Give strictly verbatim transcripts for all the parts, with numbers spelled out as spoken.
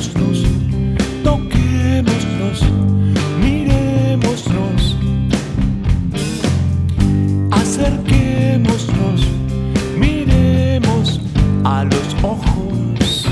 Toquémonos, toquémonos, mirémonos, acerquémonos, miremos a los ojos,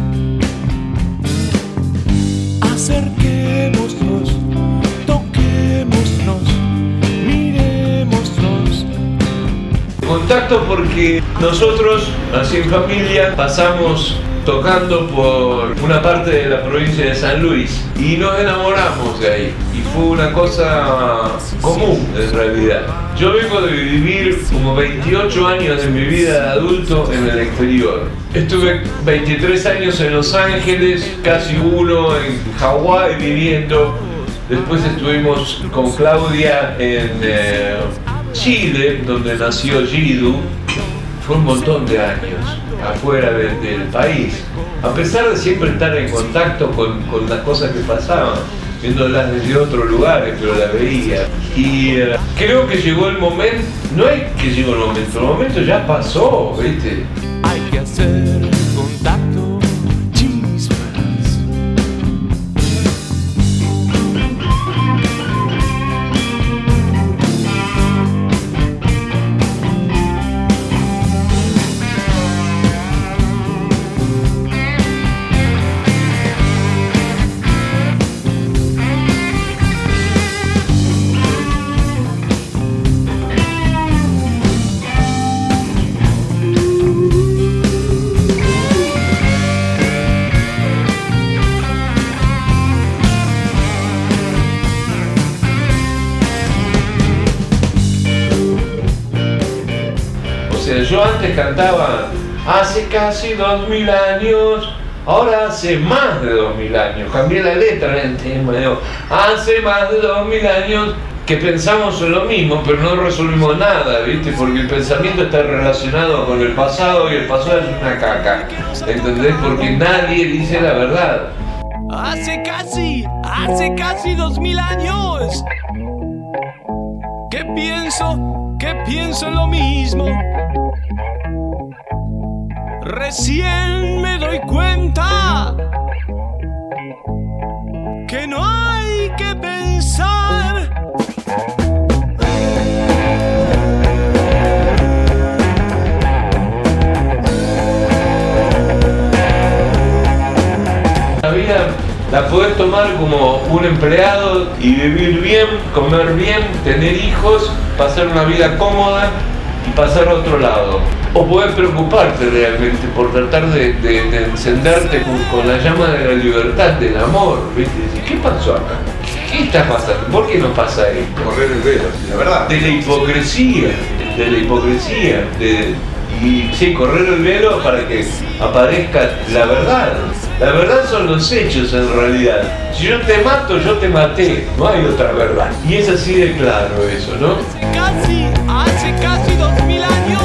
acerquémonos, toquémonos, mirémonos. Contacto porque nosotros, así en familia, pasamos tocando por una parte de la provincia de San Luis y nos enamoramos de ahí y fue una cosa común en realidad. Yo vengo de vivir como veintiocho años de mi vida de adulto en el exterior. Estuve veintitrés años en Los Ángeles, casi uno en Hawái viviendo. Después estuvimos con Claudia en eh, Chile, donde nació Yidu. Fue un montón de años afuera de, del país, a pesar de siempre estar en contacto con, con las cosas que pasaban, viéndolas desde otros lugares, pero las veía. Y uh, creo que llegó el momento, no es que llegó el momento, el momento ya pasó, ¿viste? Hay que hacer contacto, chispas. Yo antes cantaba hace casi dos mil años, ahora hace más de dos mil años. Cambié la letra en el tema, digo, hace más de dos mil años que pensamos en lo mismo, pero no resolvimos nada, ¿viste? Porque el pensamiento está relacionado con el pasado y el pasado es una caca, ¿entendés? Porque nadie dice la verdad. Hace casi, hace casi dos mil años. ¿Qué pienso? ¿Qué pienso en lo mismo? Recién me doy cuenta que no hay que pensar. La vida la podés tomar como un empleado y vivir bien, comer bien, tener hijos, pasar una vida cómoda y pasar a otro lado. O podés preocuparte realmente por tratar de, de, de encenderte con, con la llama de la libertad, del amor, ¿viste? Decir, ¿qué pasó acá? ¿Qué está pasando? ¿Por qué no pasa esto? Correr el velo, la verdad. De la hipocresía, de la hipocresía, de, y sí, correr el velo para que aparezca la verdad. La verdad son los hechos en realidad. Si yo te mato, yo te maté. No hay otra verdad. Y es así de claro eso, ¿no? Casi, hace casi dos mil años.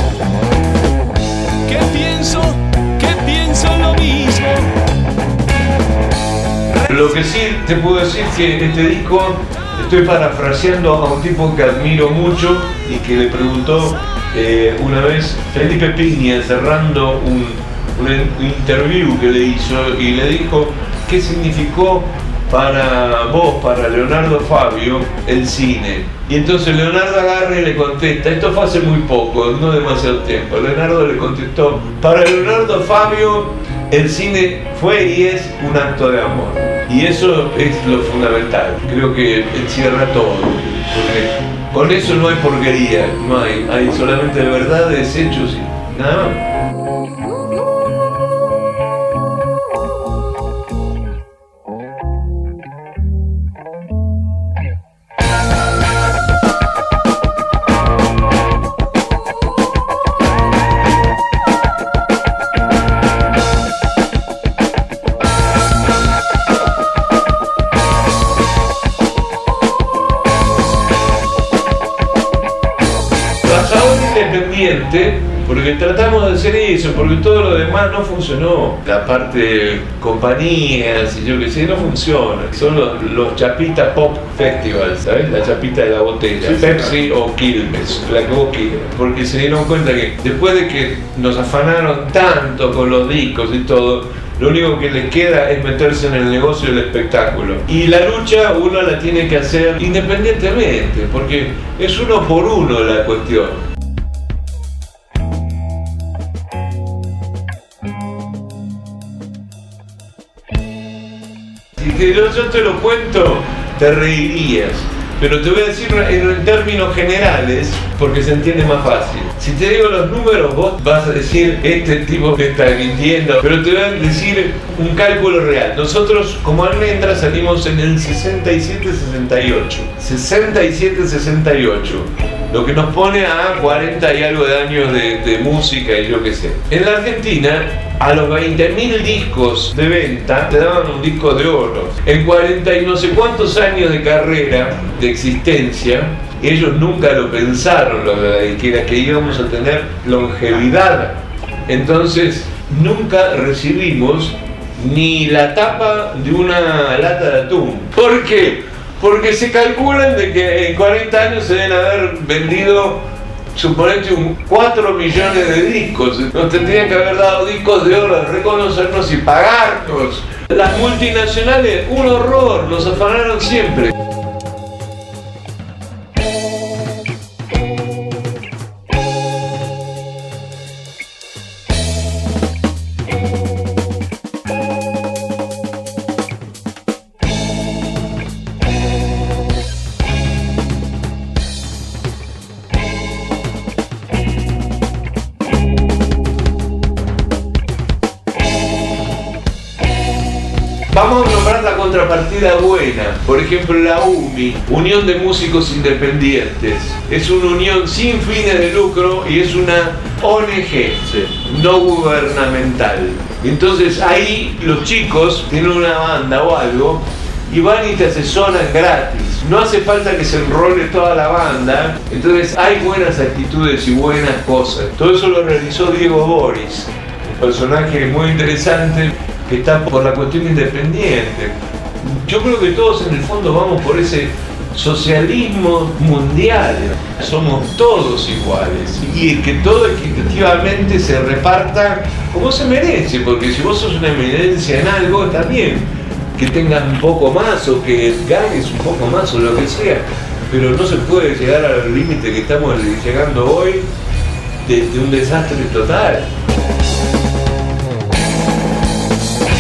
¿Qué pienso? ¿Qué pienso en lo mismo? Lo que sí te puedo decir es que este disco estoy parafraseando a un tipo que admiro mucho y que le preguntó eh, una vez Felipe Piña cerrando un, un interview que le hizo y le dijo qué significó para vos, para Leonardo Fabio, el cine. Y entonces Leonardo agarra y le contesta, esto fue hace muy poco, no demasiado tiempo. Leonardo le contestó, para Leonardo Fabio el cine fue y es un acto de amor. Y eso es lo fundamental, creo que encierra todo, porque con eso no hay porquería, no hay, hay solamente verdades, hechos y nada más. Independiente, porque tratamos de hacer eso, porque todo lo demás no funcionó. La parte de compañías y yo qué sé, no funciona. Son los, los Chapita Pop Festivals, ¿sabes? La chapita de la botella, sí, Pepsi o Quilmes, la que vos quieras. Porque se dieron cuenta que después de que nos afanaron tanto con los discos y todo, lo único que les queda es meterse en el negocio del espectáculo. Y la lucha uno la tiene que hacer independientemente, porque es uno por uno la cuestión. Si te, yo te lo cuento, te reirías. Pero te voy a decir en términos generales, porque se entiende más fácil. Si te digo los números, vos vas a decir, este tipo me está mintiendo, pero te voy a decir un cálculo real. Nosotros, como Almendra, salimos en el sesenta y siete sesenta y ocho. sesenta y siete sesenta y ocho. Lo que nos pone a cuarenta y algo de años de, de música y yo qué sé. En la Argentina, a los veinte mil discos de venta te daban un disco de oro. En cuarenta y no sé cuántos años de carrera, de existencia, ellos nunca lo pensaron, los de la disquera, que íbamos a tener longevidad. Entonces nunca recibimos ni la tapa de una lata de atún. ¿Por qué? Porque se calculan de que en cuarenta años se deben haber vendido, suponete, un cuatro millones de discos. Nos tendrían que haber dado discos de oro, reconocernos y pagarnos. Las multinacionales, un horror, nos afanaron siempre. Vamos a nombrar la contrapartida buena. Por ejemplo, la U M I, Unión de Músicos Independientes. Es una unión sin fines de lucro y es una O N G, sí, no gubernamental. Entonces ahí los chicos tienen una banda o algo y van y te asesoran gratis. No hace falta que se enrole toda la banda. Entonces hay buenas actitudes y buenas cosas. Todo eso lo realizó Diego Boris, un personaje muy interesante que está por la cuestión independiente. Yo creo que todos en el fondo vamos por ese socialismo mundial. Somos todos iguales y que todo equitativamente se reparta como se merece, porque si vos sos una eminencia en algo, está bien que tengas un poco más o que ganes un poco más o lo que sea, pero no se puede llegar al límite que estamos llegando hoy de, de un desastre total.